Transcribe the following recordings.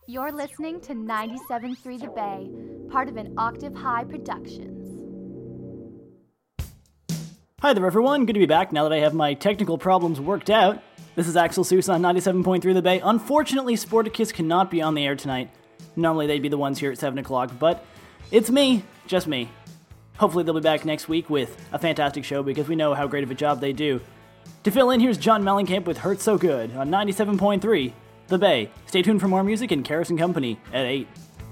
You're listening to 97.3 The Bay, part of an Octave High Productions. Hi there everyone, good to be back now that I have my technical problems worked out. This is Axel Seuss on 97.3 The Bay. Unfortunately, Sporticus cannot be on the air tonight. Normally they'd be the ones here at 7 o'clock, but it's me, just me. Hopefully they'll be back next week with a fantastic show because we know how great of a job they do. To fill in, here's John Mellencamp with Hurt So Good on 97.3 The Bay. Stay tuned for more music and Karis and Company at 8.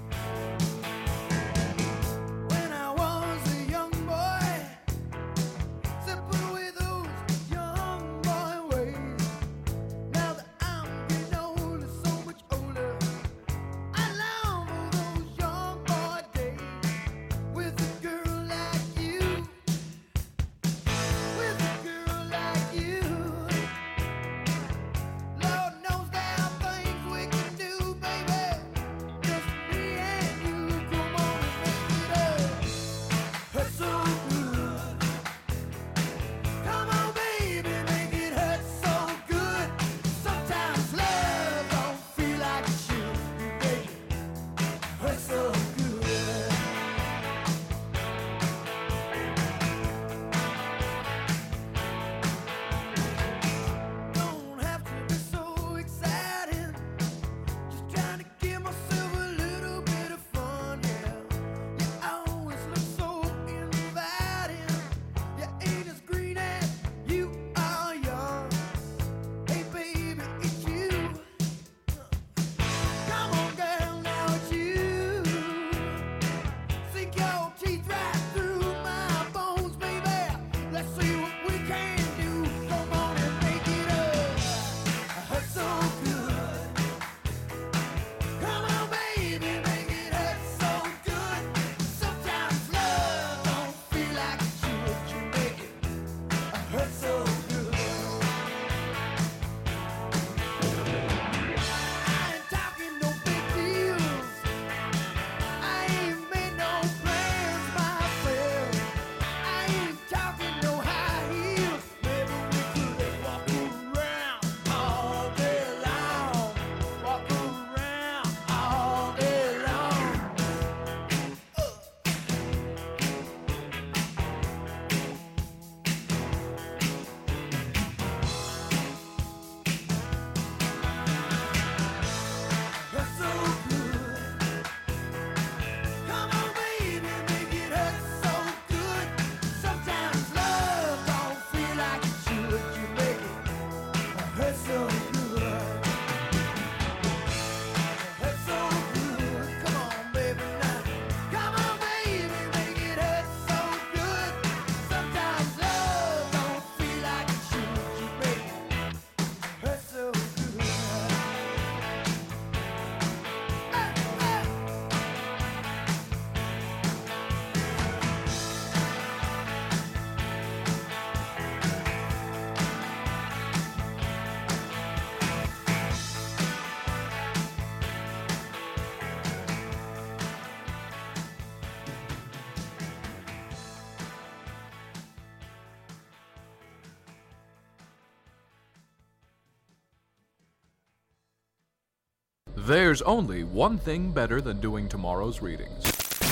There's only one thing better than doing tomorrow's readings.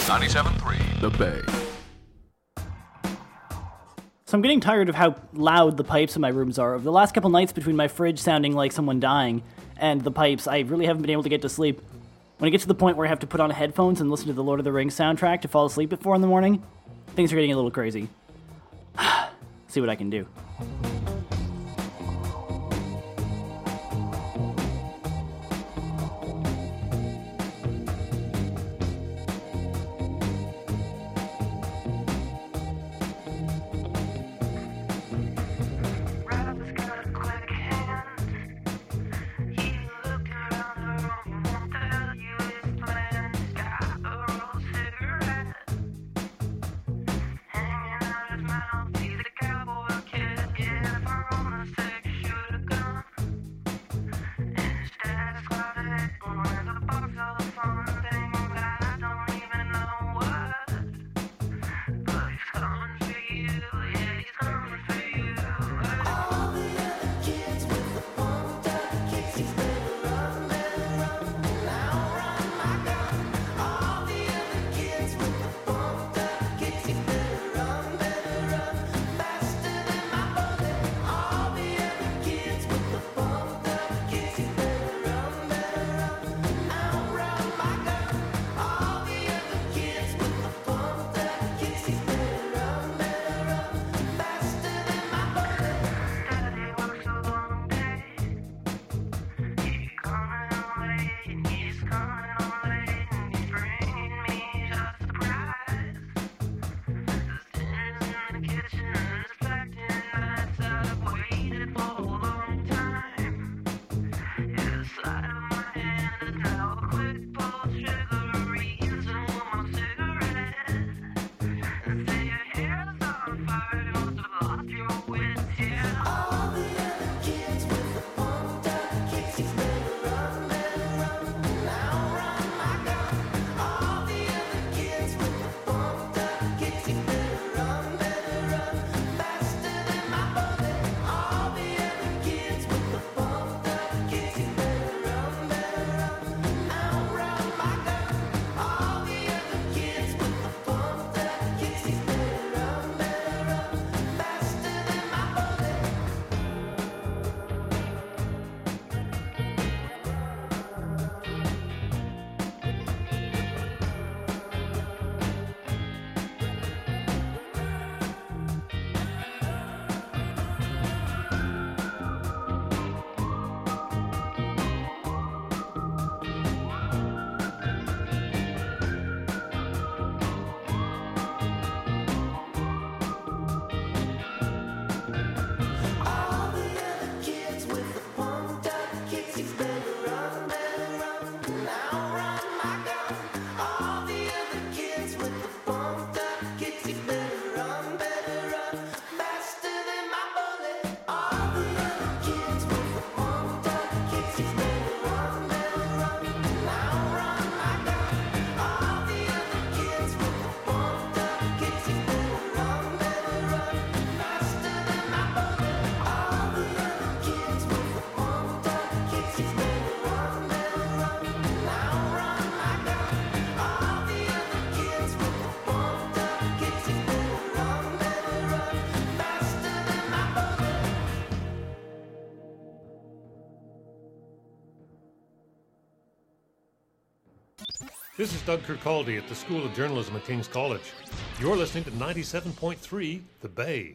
97.3 The Bay. So I'm getting tired of how loud the pipes in my rooms are. Over the last couple nights between my fridge sounding like someone dying and the pipes, I really haven't been able to get to sleep. When I get to the point where I have to put on headphones and listen to the Lord of the Rings soundtrack to fall asleep at 4 in the morning, things are getting a little crazy. See what I can do. Hanging out his mouth, he's a cowboy kid, yeah. This is Doug Kirkcaldy at the School of Journalism at King's College. You're listening to 97.3 The Bay.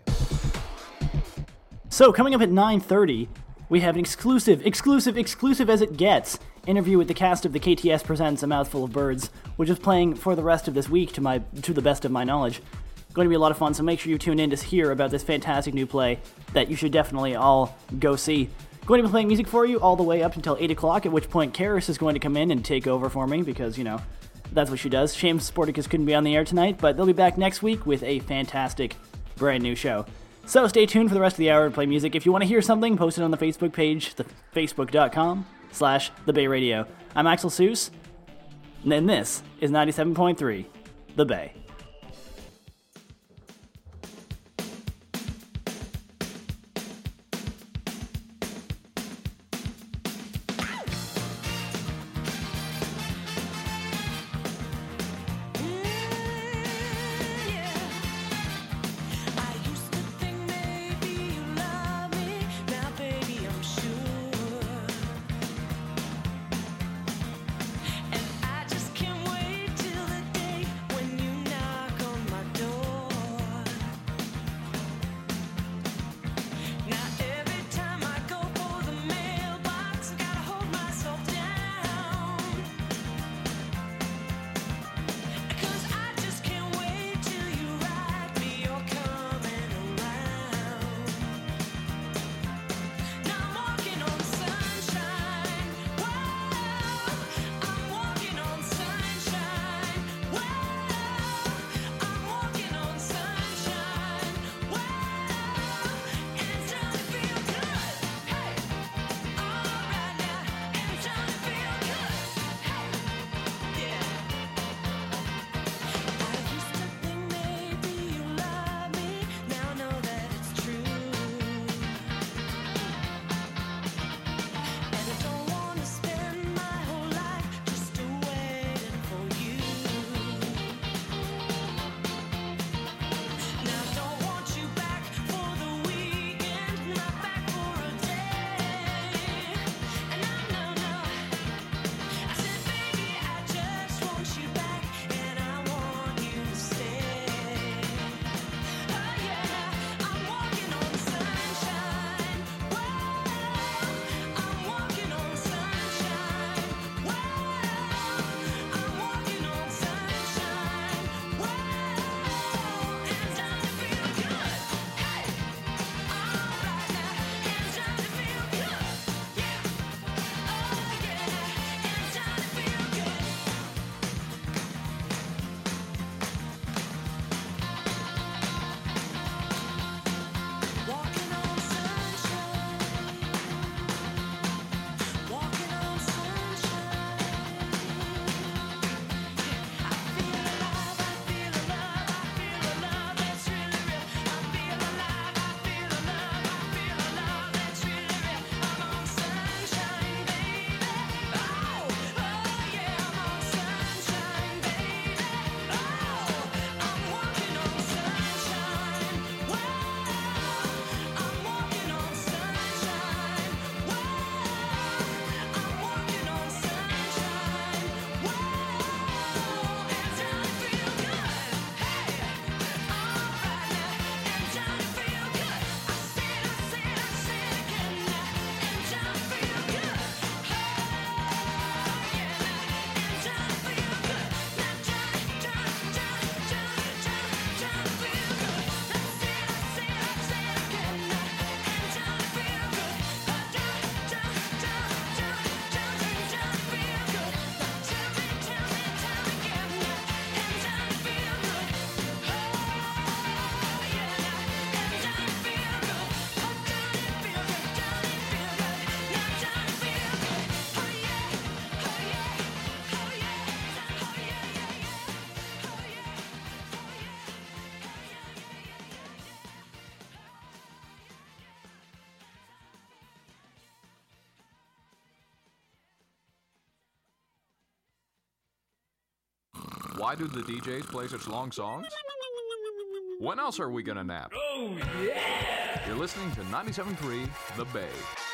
So, coming up at 9:30, we have an exclusive as it gets, interview with the cast of the KTS Presents A Mouthful of Birds, which is playing for the rest of this week to the best of my knowledge. Going to be a lot of fun, so make sure you tune in to hear about this fantastic new play that you should definitely all go see. Going to be playing music for you all the way up until 8 o'clock, at which point Karis is going to come in and take over for me, because, that's what she does. Shame Sporticus couldn't be on the air tonight, but they'll be back next week with a fantastic brand new show. So stay tuned for the rest of the hour and play music. If you want to hear something, post it on the Facebook page, facebook.com/TheBayRadio. I'm Axel Seuss, and this is 97.3 The Bay. And I just can't wait till the day when you know Why do the DJs play such long songs? When else are we gonna nap? Oh, yeah! You're listening to 97.3 The Bay.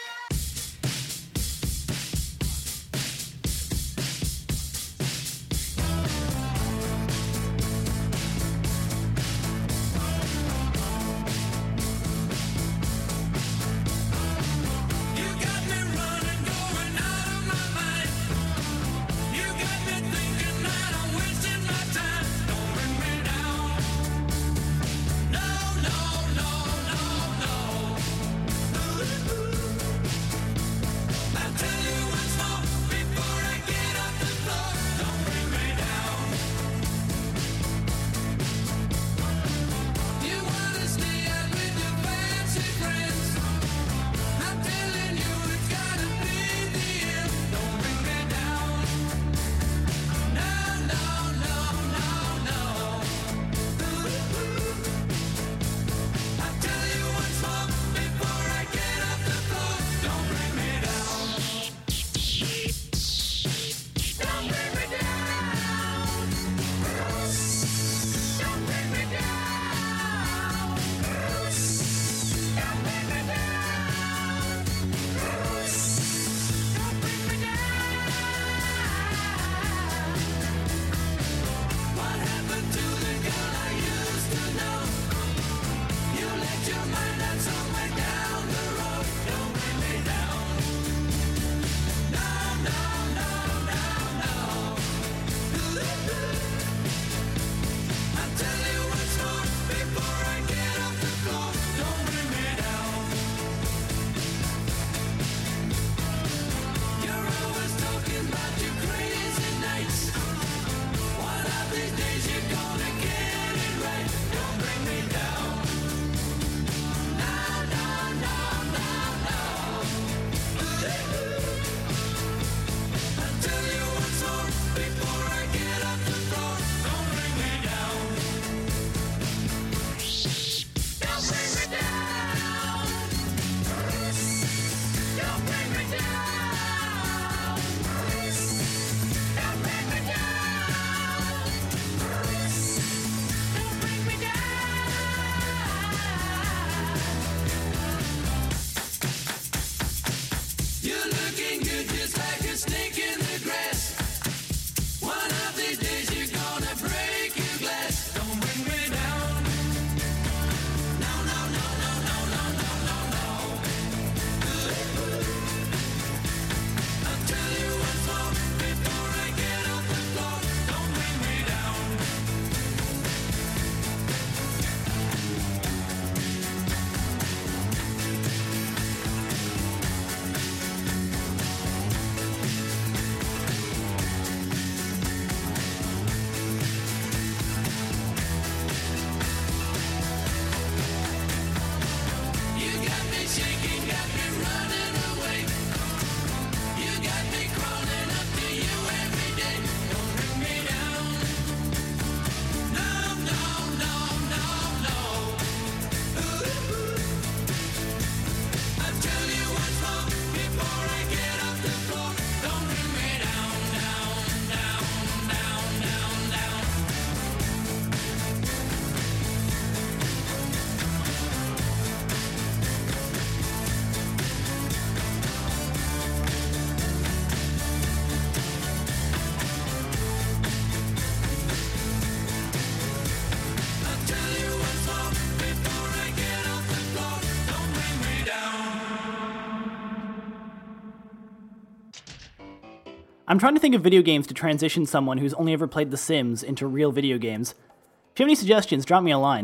I'm trying to think of video games to transition someone who's only ever played The Sims into real video games. If you have any suggestions, drop me a line.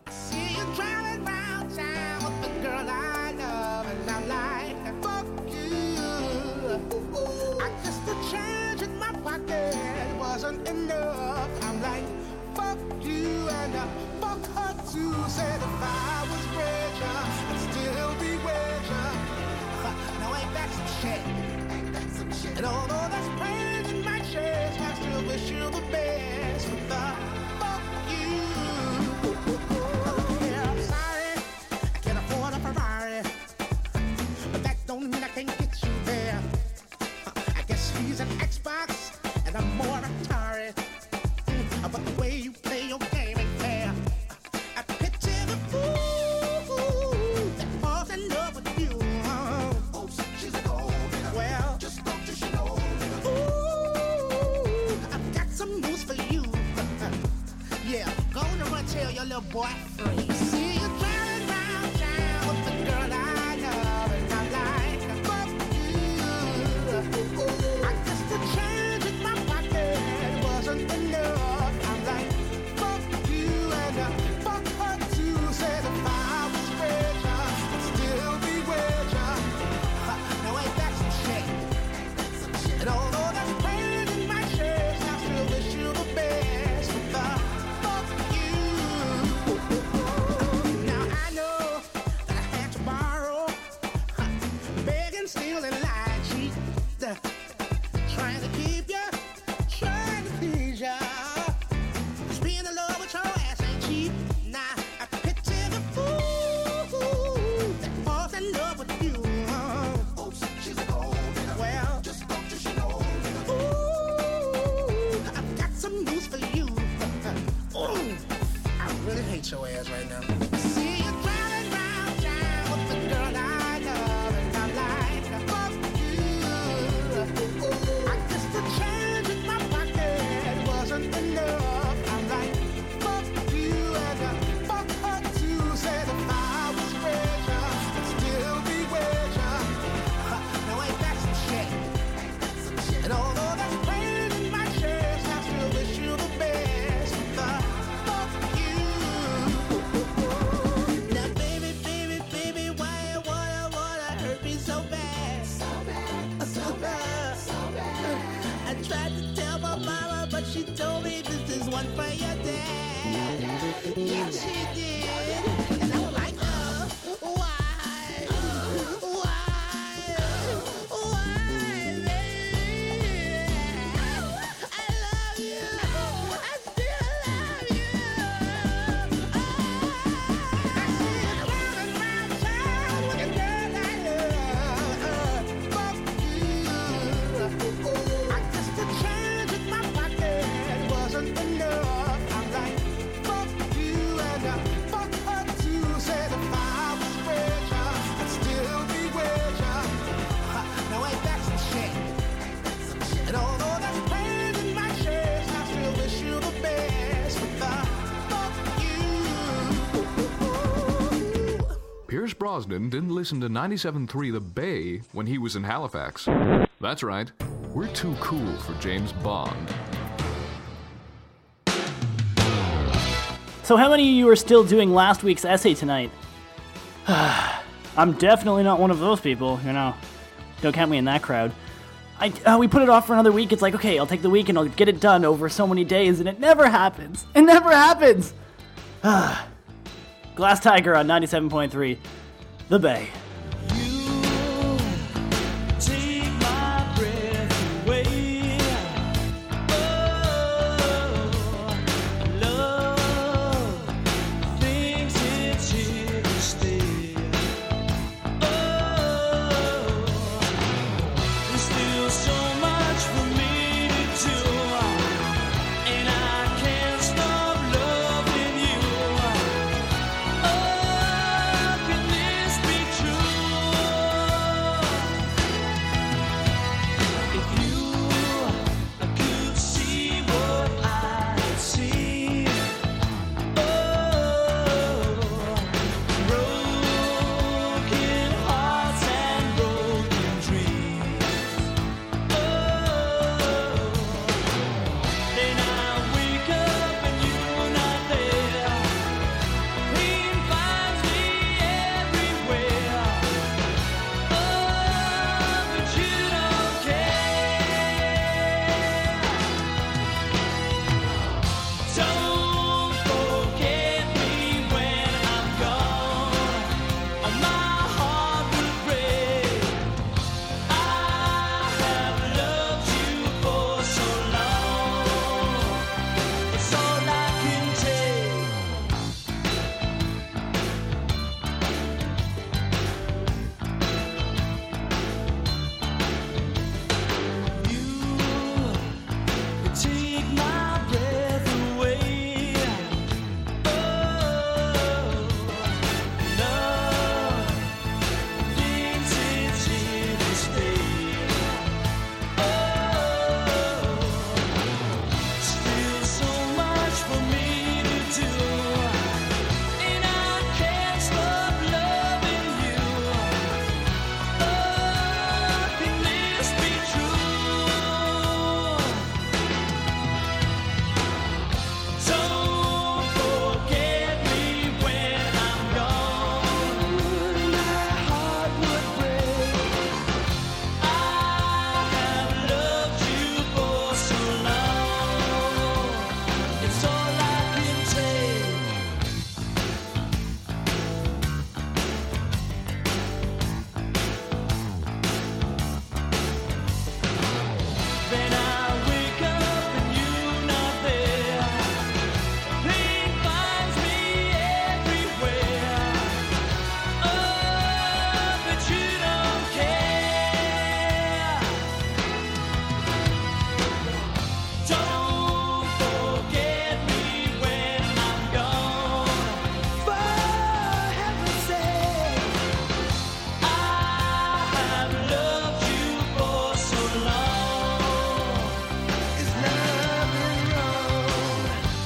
And although that's pain in my chest, I still wish you the best. Fuck you. Yeah, I'm sorry, I can't afford a Ferrari, but that don't mean I can't get you there. I guess he's an Xbox, and I'm more Atari. little boy free. See you driving round town with the girl I love, and I'm like, fuck you. I guess the change in my pocket wasn't enough. I'm like, fuck you, and fuck her too. Said if I was richer, I'd still be with ya. Now ain't that some shit? And although that's pain in my chest, I still wish you the best. But fuck you. Now I know that I had to borrow, begging, stealing, lying, cheat, trying to keep ya, trying to please ya. Just being in love with your ass ain't cheap. Nah, I picture the fool that falls in love with you. Oops, she's a gold digger. Well, just spoke to she know. Ooh, I've got some news for you. Ooh, I really hate your ass right now. See you driving round town with the girl I love, and I'm like, fuck you. I guess the change in my pocket wasn't enough. I'm like, fuck you, and fuck her too. Said if I was richer, I'd still be with ya. Now ain't that some shit? And although that's pain in my chest, I still wish you the best. But fuck you. Now baby, baby, baby, why you wanna hurt me so bad? So bad, so bad, so bad. I tried to tell my mama, but she told me this is one for your dad. Yeah, she did. And I was like, why? Why, baby? I love you. I still love you. I see you driving round town with a girl I love. Fuck you. I guess the change in my pocket wasn't enough. I'm like, fuck you, and fuck her too. Said if I was richer, I'd still be with ya. Now ain't that some shit? And although that's pain in my chest, I still wish you the best. But fuck you. Pierce Brosnan didn't listen to 97.3 The Bay when he was in Halifax. That's right, we're too cool for James Bond. So how many of you are still doing last week's essay tonight? I'm definitely not one of those people, you know. Don't count me in that crowd. We put it off for another week. It's like, okay, I'll take the week and I'll get it done over so many days, and it never happens. It never happens. Glass Tiger on 97.3, The Bay. Take my breath away. Oh, love thinks it's here to stay. Oh, there's still so much for me to do, and I can't stop loving you. Oh, can this be true?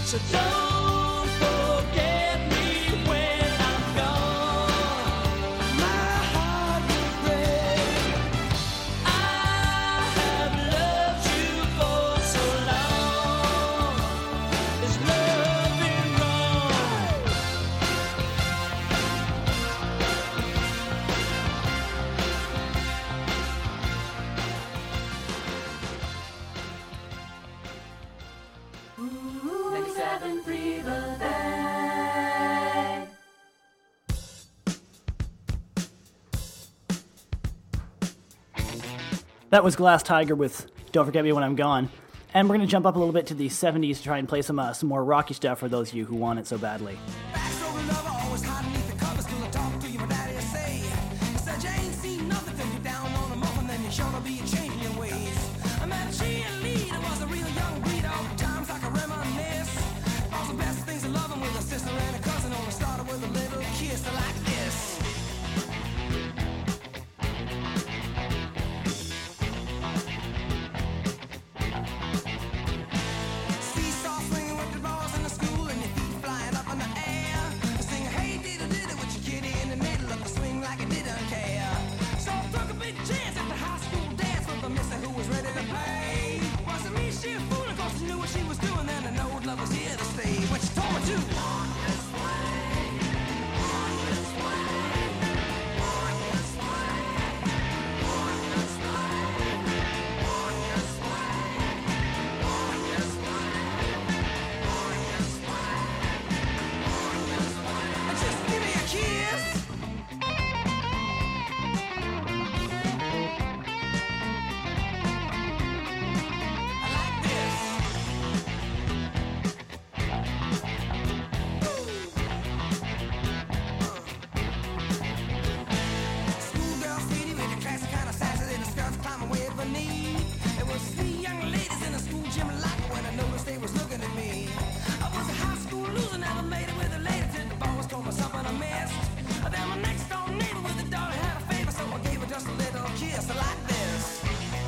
So don't forget me when I'm gone. My heart will break. I have loved you for so long. Is loving wrong? That was Glass Tiger with Don't Forget Me When I'm Gone. And we're going to jump up a little bit to the 70s to try and play some more rocky stuff for those of you who want it so badly. Backstory lover, always hide beneath the covers. Still I talk to you, my daddy will say. He said you ain't seen nothing till you're down on the muffin, then you're sure to be changing your ways. I met a cheerleader, was a real young breed. All the times I can reminisce. All the best things of loving with a sister and a cousin. Only started with a little kiss like this. Seesaw swinging with the balls in the school and your feet flying up in the air. Sing hey diddle diddle with your kitty in the middle of the swing like it didn't care. So I took a big chance at the high school dance with the mister who was ready to play. Wasn't me, she a fool, of course she knew what she was doing. Then I know love was here to stay. What she told me to. On this way, on this way, on this way, on this way, on this way, on this way. Just give me a kiss. I like this. Schoolgirl sweetie with the classy kind of sassy little skirts climbing way up her knee. There was 3 young ladies in the school gym locker when I noticed they was looking at me. I was a high school loser, never made it with a lady till the ball was told me something I missed. Then my next door neighbor with a daughter had a favor, so I gave her just a little kiss like this.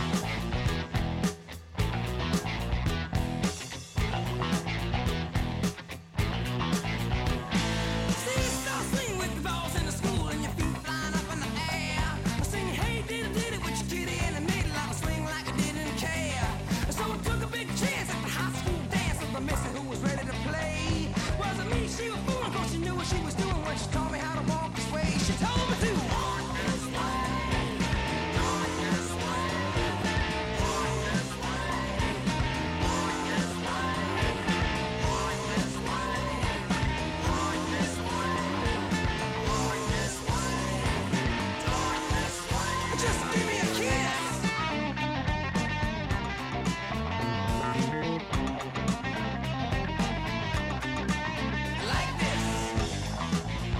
Seesaw swing with the balls in the school and your feet flying up in the air. Singing hey diddle diddle with your kitty in the middle of a swing like I didn't care. So I took a big chance at the high school dance with the mister who was ready to play. Wasn't me, she was fooling, cause she knew what she was doing when she taught me how to walk this way. She told me to. On this way, on this way, on this way, on this way, on this way, on this way, on this way. Just give me a kiss. Like this.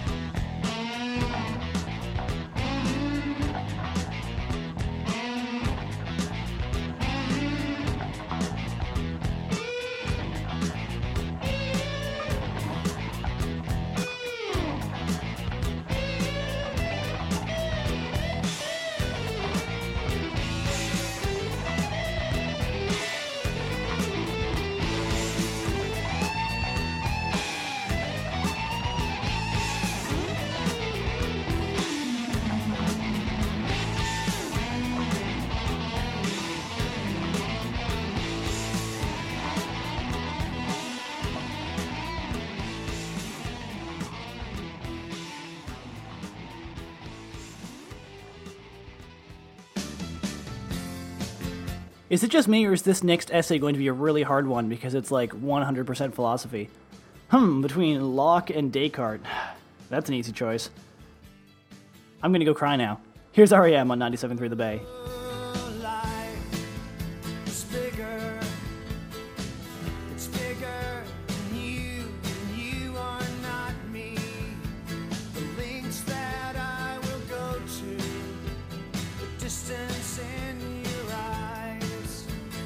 Is it just me, or is this next essay going to be a really hard one because it's like 100% philosophy? Between Locke and Descartes. That's an easy choice. I'm gonna go cry now. Here's R.E.M. on 97.3 The Bay. Life is bigger. It's bigger than you are not me. The links that I will go to, the distance in your eyes.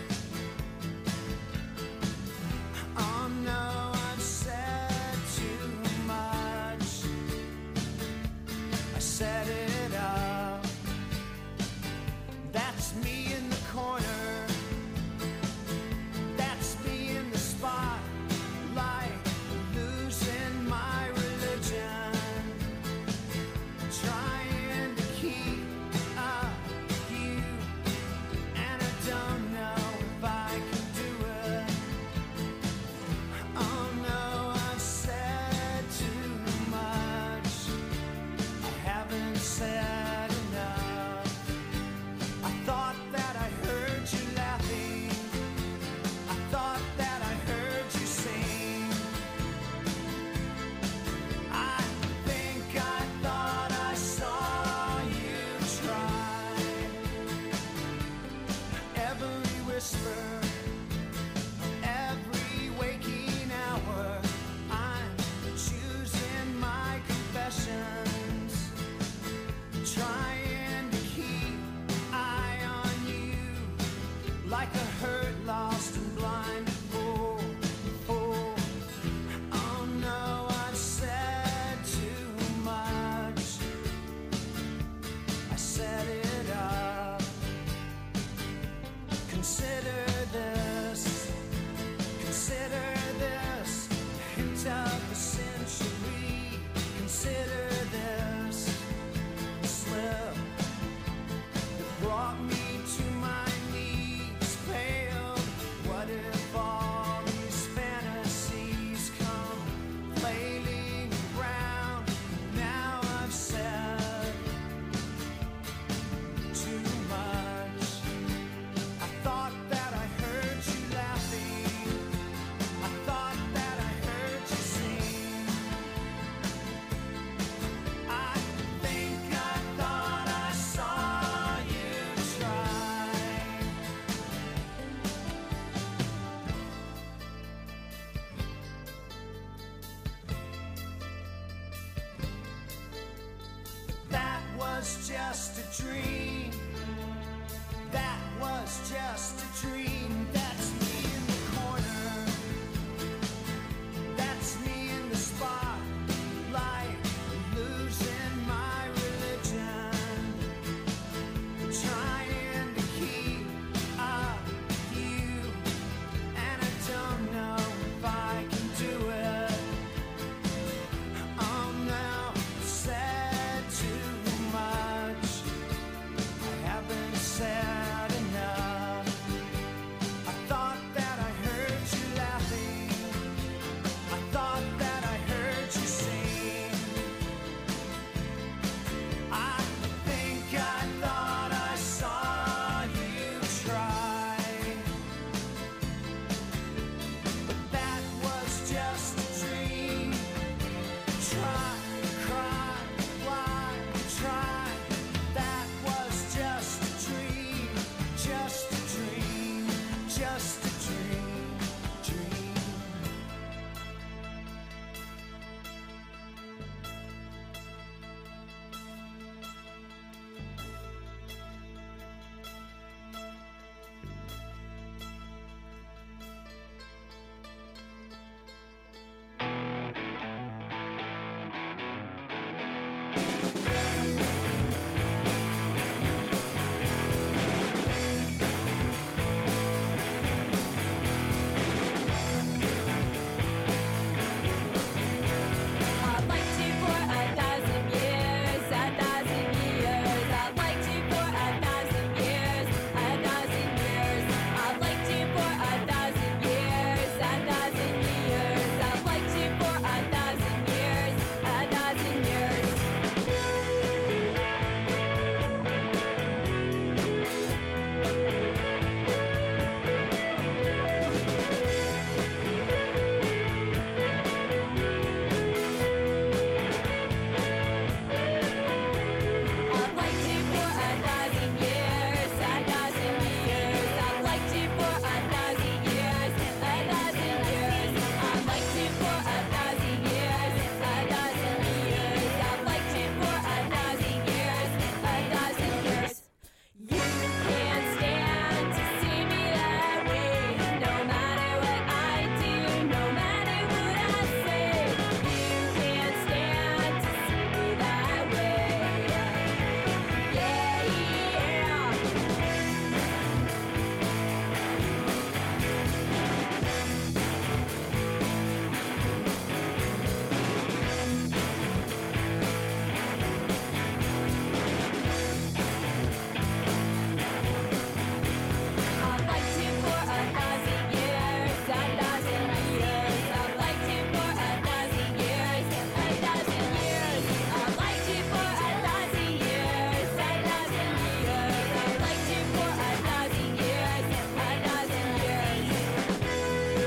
Oh no, I've said too much. I set it up. dream. That was just a dream. That's me in the corner. That's me in the spotlight, losing my religion, trying to keep up with you, and I don't know if I can do it. I'm now said too much. I haven't said enough. I thought that I heard you laughing. I thought that I heard you sing. I think I thought I saw you try. But that was just a dream. Try, cry, why, try. That was just a dream. Just a dream. Just a dream. Dream. I'd like to for 1,000 years, 1,000 years. I'd like to for 1,000 years, 1,000 years. I'd like to for 1,000 years, 1,000 years. I'd like to for 1,000 years, 1,000 years. I'd like to for 1,000 years, 1,000 years. I'd like to for 1,000 years, 1,000 years. I'd like to for 1,000 years, 1,000 years. I'd like to for 1,000 years, 1,000 years. You can't stand to see me that way. No matter what I do, no matter what I say. You can't stand to see me that way. Yeah, yeah. I'd like to for 1,000 years, 1,000 years. I'd like to for 1,000 years, 1,000 years. I'd like to for 1,000 years, 1,000 years. I'd like to for 1,000 years, 1,000 years.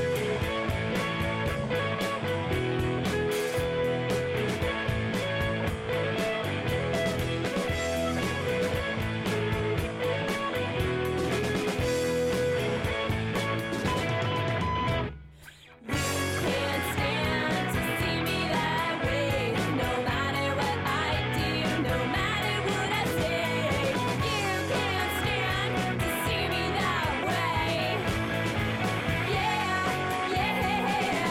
Can't stand to see me that way. No matter what I do, no matter what I say. You can't stand to see me that way. Yeah, yeah.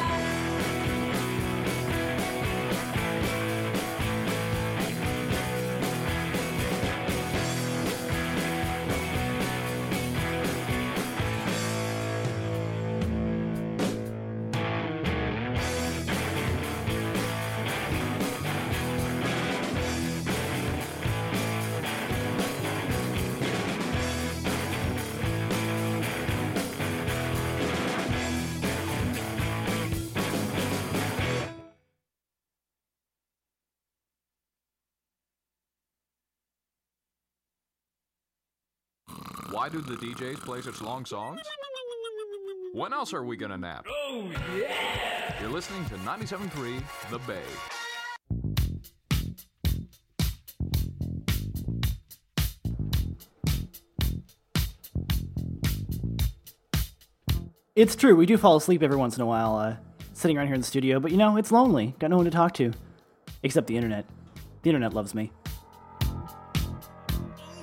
Why do the DJs play such long songs? When else are we gonna nap? Oh, yeah! You're listening to 97.3 The Bay. It's true, we do fall asleep every once in a while, sitting around here in the studio, but you know, it's lonely. Got no one to talk to. Except the internet. The internet loves me.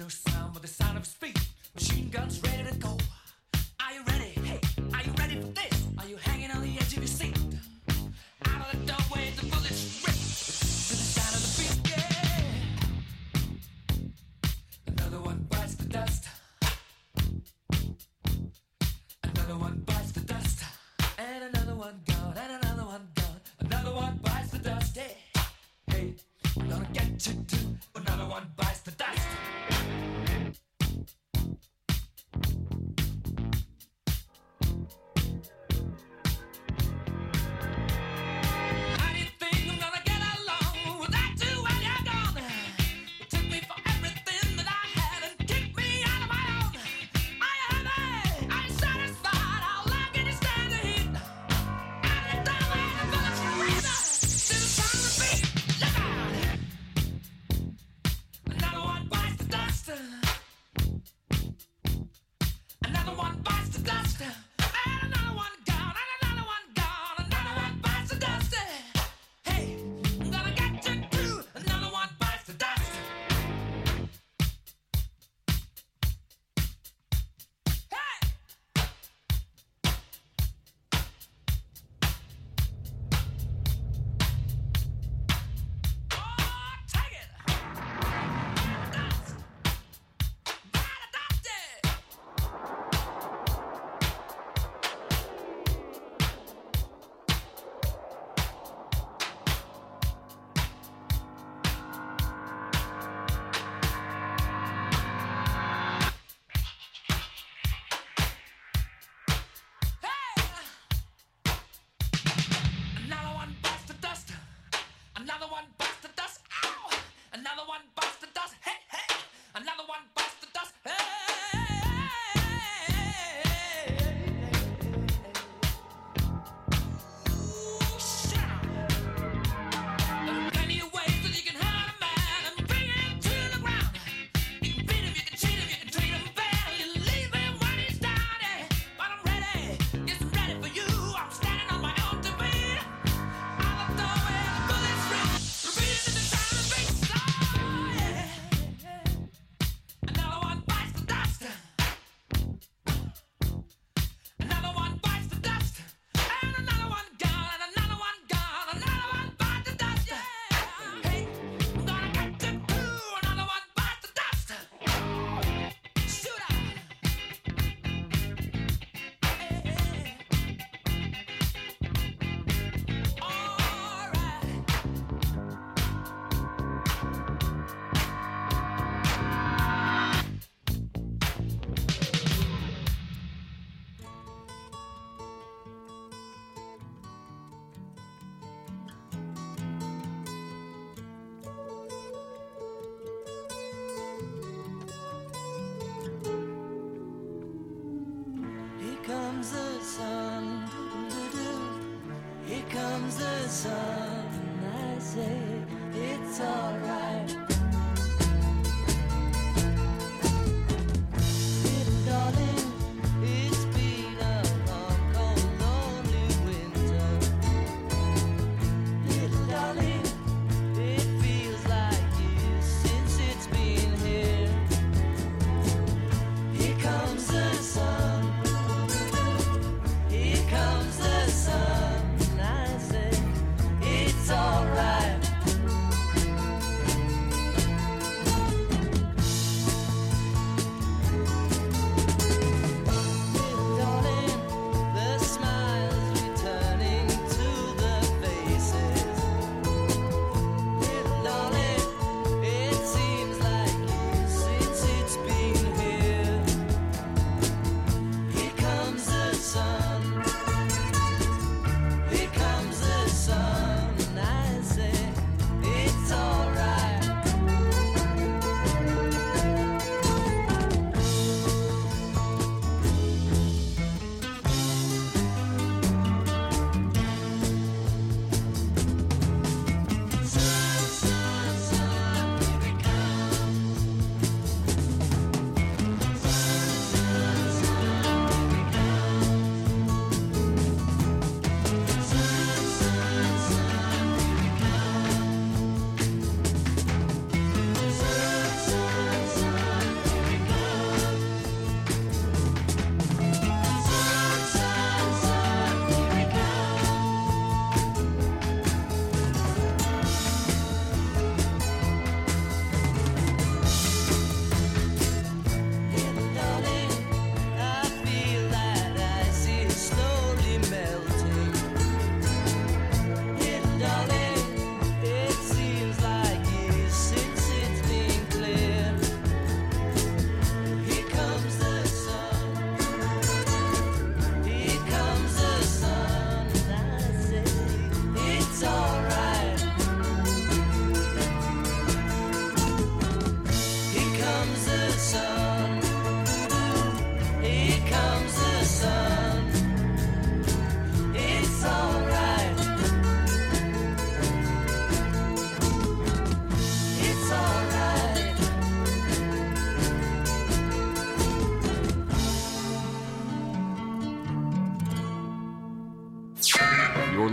no sound but the sound of speed. Machine guns ready to go. Are you ready? Hey, are you ready for this? Are you hanging on the edge of your seat? Out of the doorway, the bullets rip to the sound of the beat. Yeah. Another one bites the dust. Another one bites the dust. And another one gone. And another one gone. Another one bites the dust. Hey, hey, I'm gonna get you too. Another one bites the dust. How do you think I'm gonna get along without you when you're gone? You took me for everything that I had and kicked me out of my own. Are you happy? Are you satisfied? How long can you stand the heat? Out of the doorway, the bullets rip to the sound of the beat. Look out! Another one bites the dust. Another one bites the dust. And another one gone. And another one gone. Another one bites the dust. Hey, I'm gonna get you too. Another one bites the dust. Hey! Oh, take it! Dust! Bite the dust! Hey! Another one bites the dust. Another one bites the dust. Ow! Another one bites the dust. Hey, hey! Another one bites the dust. Hey! Ooh, shout! There are plenty of ways that you can hurt a man and bring him to the ground. You can beat him, you can cheat him, you can treat him bad. You leave him when he's down. But I'm ready, yes, I'm ready for you. I'm standing on my own to beat. Out of the doorway, the bullets rip, repeating the sound of the beat. Oh, yeah.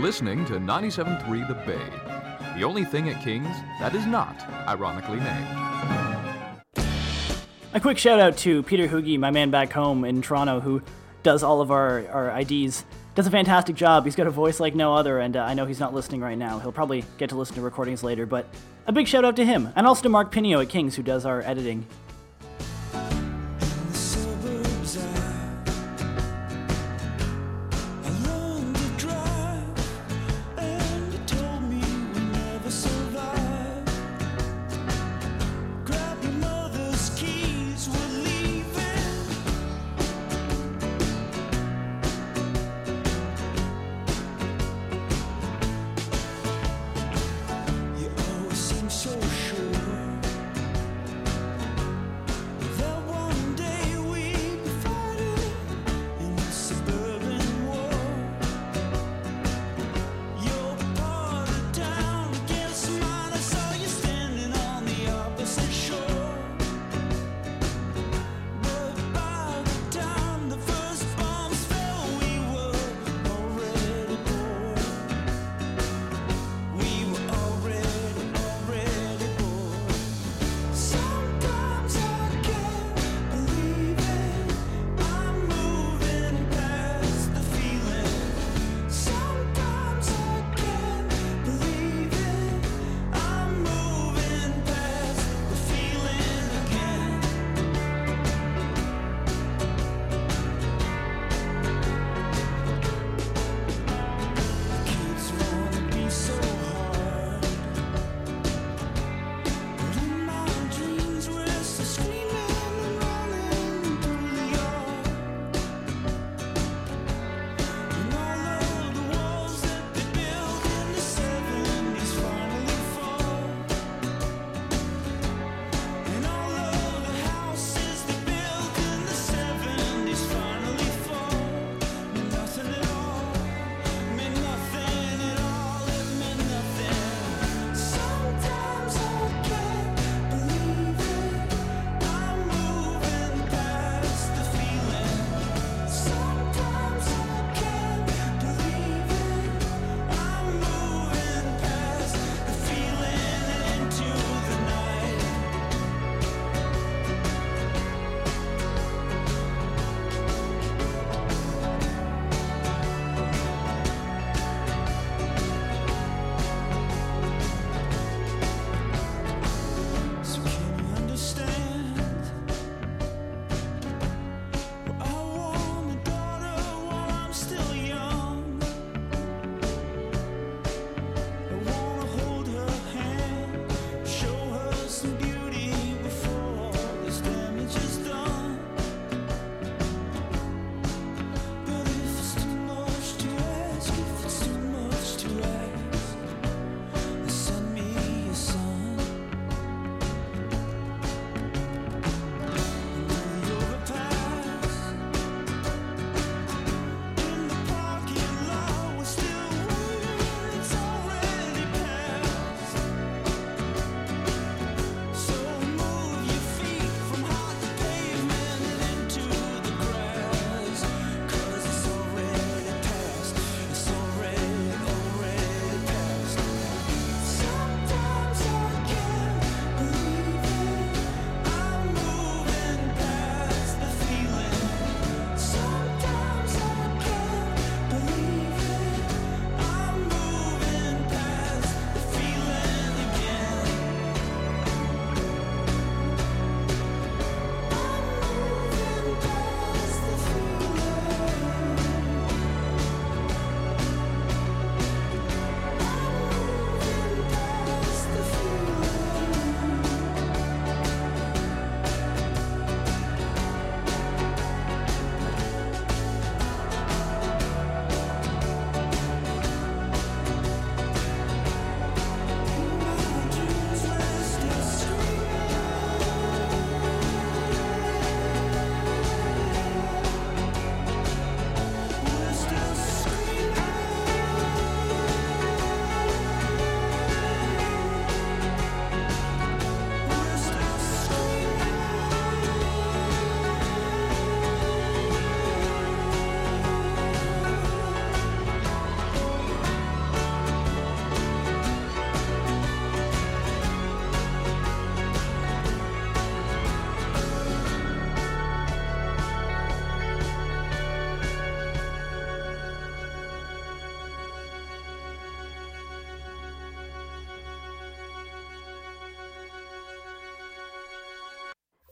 listening to 97.3 The Bay, the only thing at Kings that is not ironically named. A quick shout out to Peter Hoogie, my man back home in Toronto, who does all of our IDs. Does a fantastic job. He's got a voice like no other, and I know he's not listening right now. He'll probably get to listen to recordings later, but a big shout out to him. And also to Mark Pinio at Kings, who does our editing.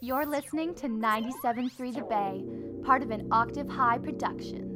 You're listening to 97.3 The Bay, part of an Octave High Productions.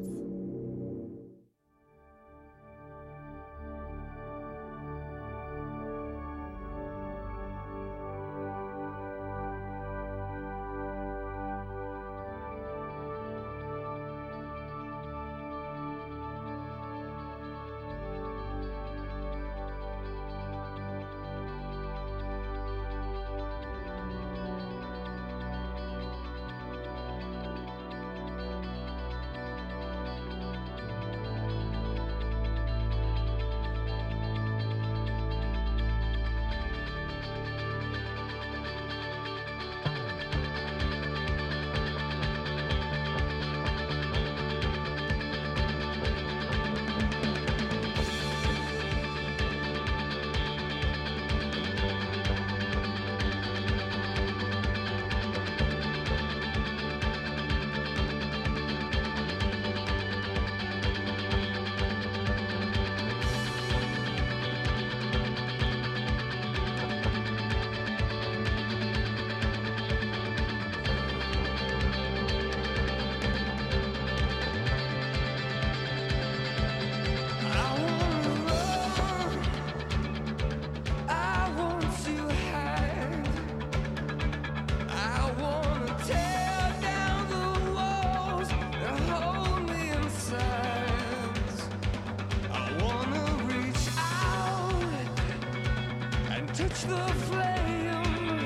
Touch the flame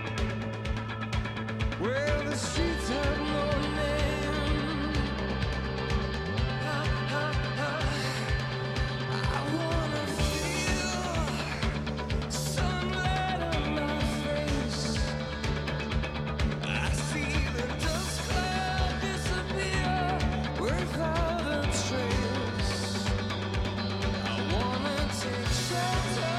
where the streets have no name. I wanna feel sunlight on my face. I see the dust cloud disappear without a trace. I wanna take shelter.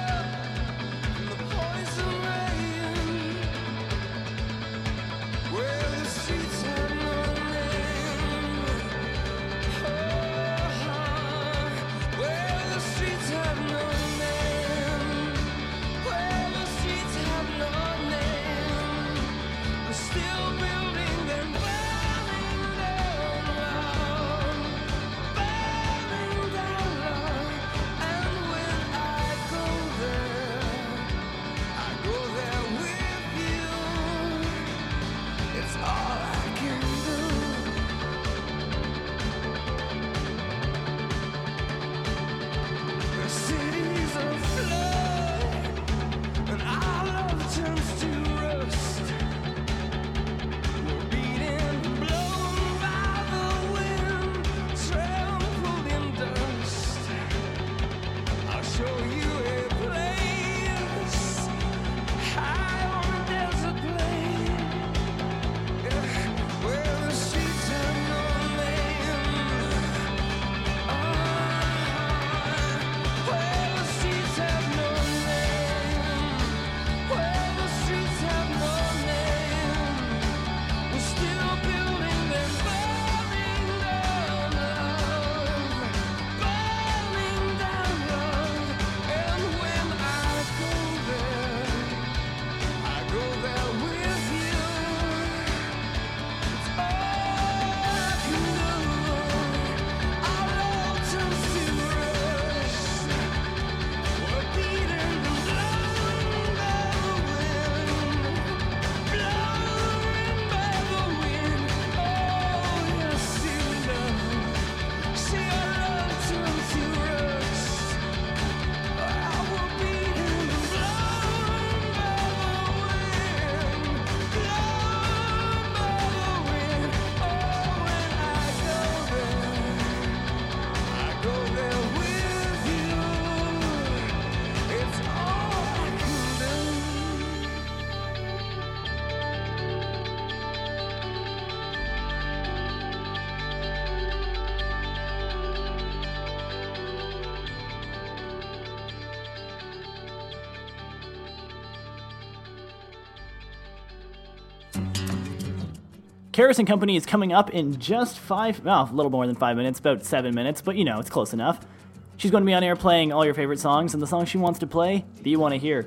Karas and Company is coming up in just a little more than 5 minutes, about 7 minutes, but it's close enough. She's going to be on air playing all your favorite songs, and the songs she wants to play, that you want to hear.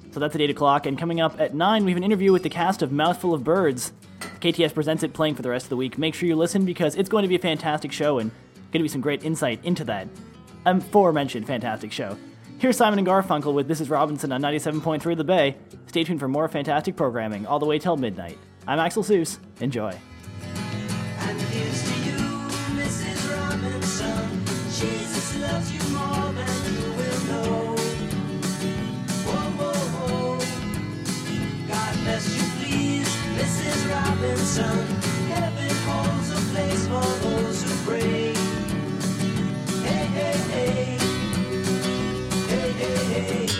So that's at 8 o'clock, and coming up at 9, we have an interview with the cast of Mouthful of Birds. KTS presents it, playing for the rest of the week. Make sure you listen because it's going to be a fantastic show and going to be some great insight into that aforementioned fantastic show. Here's Simon and Garfunkel with This Is Robinson on 97.3 The Bay. Stay tuned for more fantastic programming all the way till midnight. I'm Axel Seuss. Enjoy. And here's to you, Mrs. Robinson. Jesus loves you more than you will know. Whoa, whoa, whoa. God bless you, please, Mrs. Robinson. Heaven holds a place for those who pray. Hey, hey, hey. Hey, hey, hey.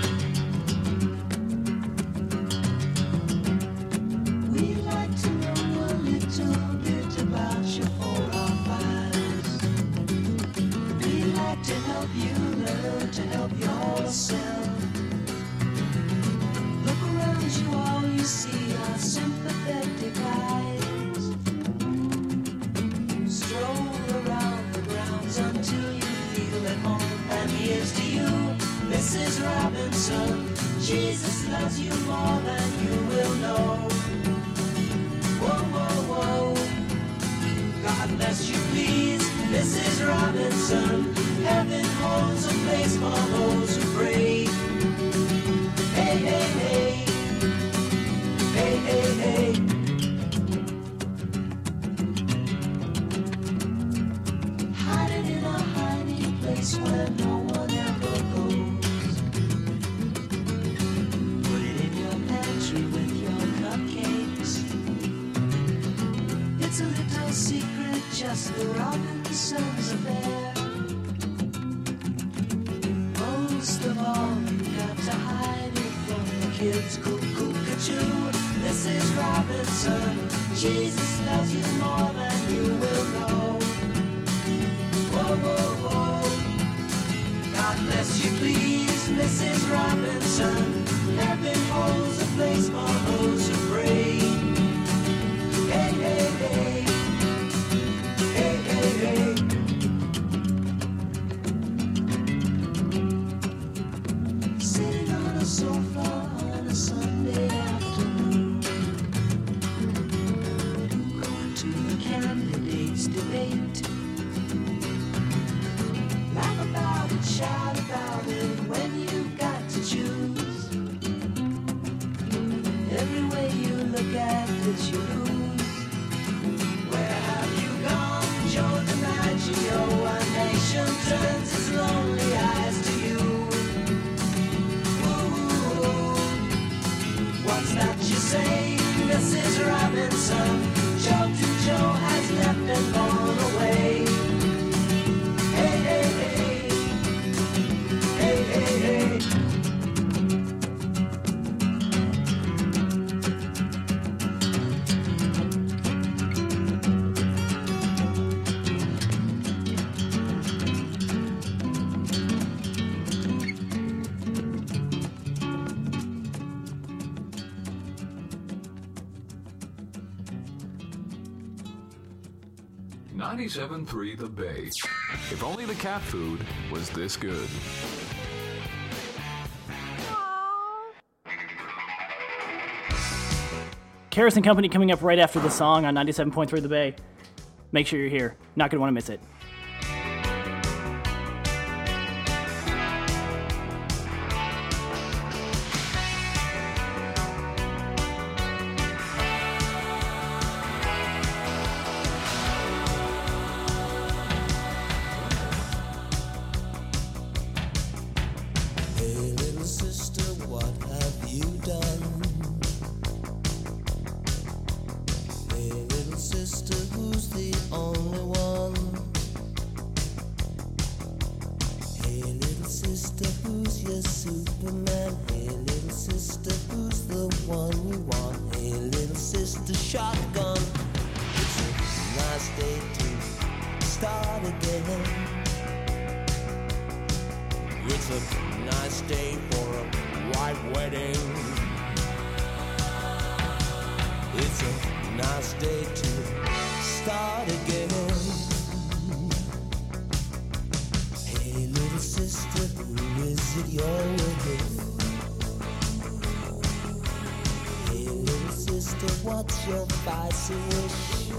We'd like to know a little bit about your 4 or 5s. We'd like to help you learn to help yourself. Look around you, all you see are sympathetic eyes. Stroll around the grounds until you feel at home. And here's to you, Mrs. Robinson. Jesus loves you more than you will know. Whoa, whoa, whoa. God bless you, please, Mrs. Robinson. Heaven holds a place for those who pray. Hey, hey, hey. Hey, hey, hey. Hiding in a hiding place where no one ever goes. Put it in your pantry with your cupcakes. It's a little secret, just the Robinsons affair. Most of all, you got to hide it from the kids. Cuckoo-cuckoo, Mrs. Robinson. Jesus loves you more than you will know. Whoa, whoa, whoa. God bless you, please, Mrs. Robinson. Heaven holds a place for those who pray. Hey, hey, hey. Hey, hey, hey. Sitting on a sofa on a Sunday afternoon, going to the candidates' debate. Laugh about it, shout about it when you've got to choose. Every way you look at it, you lose. Where have you gone, Joe DiMaggio? A nation turns its lonely eyes to you. Ooh, what's that you say, Mrs. Robinson? Joe to Joe has left and gone away. Hey, hey, hey. Hey, hey, hey. .3 The Bay. If only the cat food was this good. Karis and Company coming up right after the song on 97.3 The Bay. Make sure you're here. Not going to want to miss it. Hey, little sister, what have you done? Hey, little sister, who's the only one? Hey, little sister, who's your Superman? Hey, little sister, who's the one you want? Hey, little sister, shotgun. It's a nice day to start again. It's a nice day for a white wedding. It's a nice day to start again. Hey, little sister, who is it you're with? sister, what's your vice wish?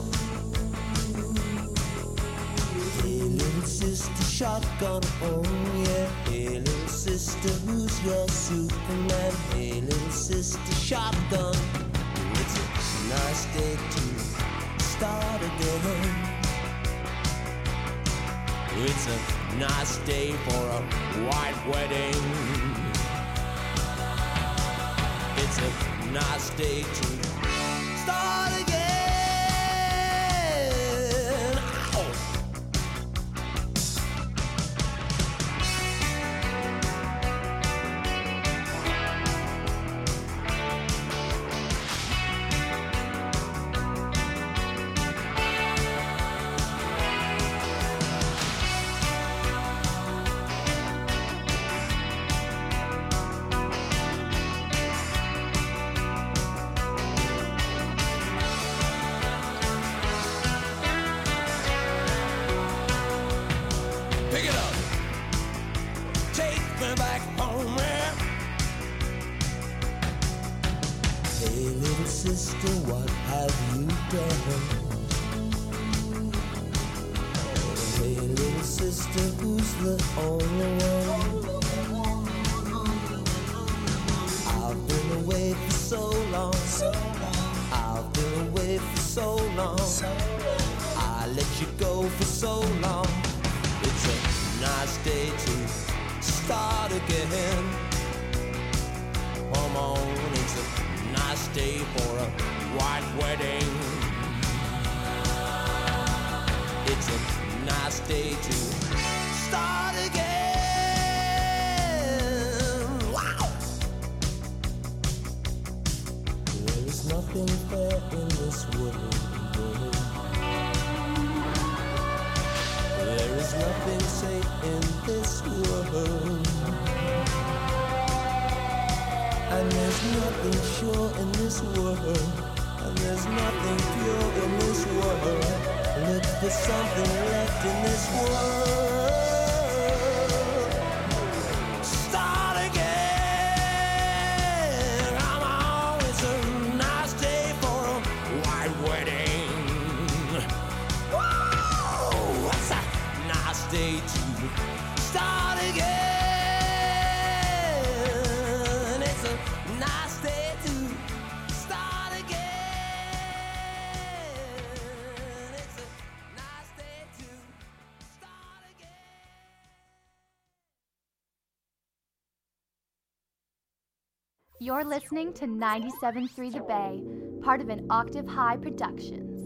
Hey, little sister, shotgun, oh yeah. Hey, little sister, who's your Superman? Hey, little sister, shotgun. It's a nice day to start again. It's a nice day for a white wedding. It's a nice day to start again. Ow! Pick it up. Take me back home, yeah. Hey, little sister, what have you done? Hey, little sister, who's the only one? I've been away for so long. I've been away for so long. I let you go for so long. It's a nice day to start again. Come on, it's a nice day for a white wedding. It's a nice day to start again. Wow! There is nothing fair in this world. There is nothing safe in this world. And there's nothing sure in this world. And there's nothing pure in this world. Look for something left in this world. Start again. Come on, it's a nice day for a white wedding. Whoa, what's a nice day to start again? It's a nice day to start again. It's a nice day to start again. You're listening to 97.3 The Bay, part of an Octave High production.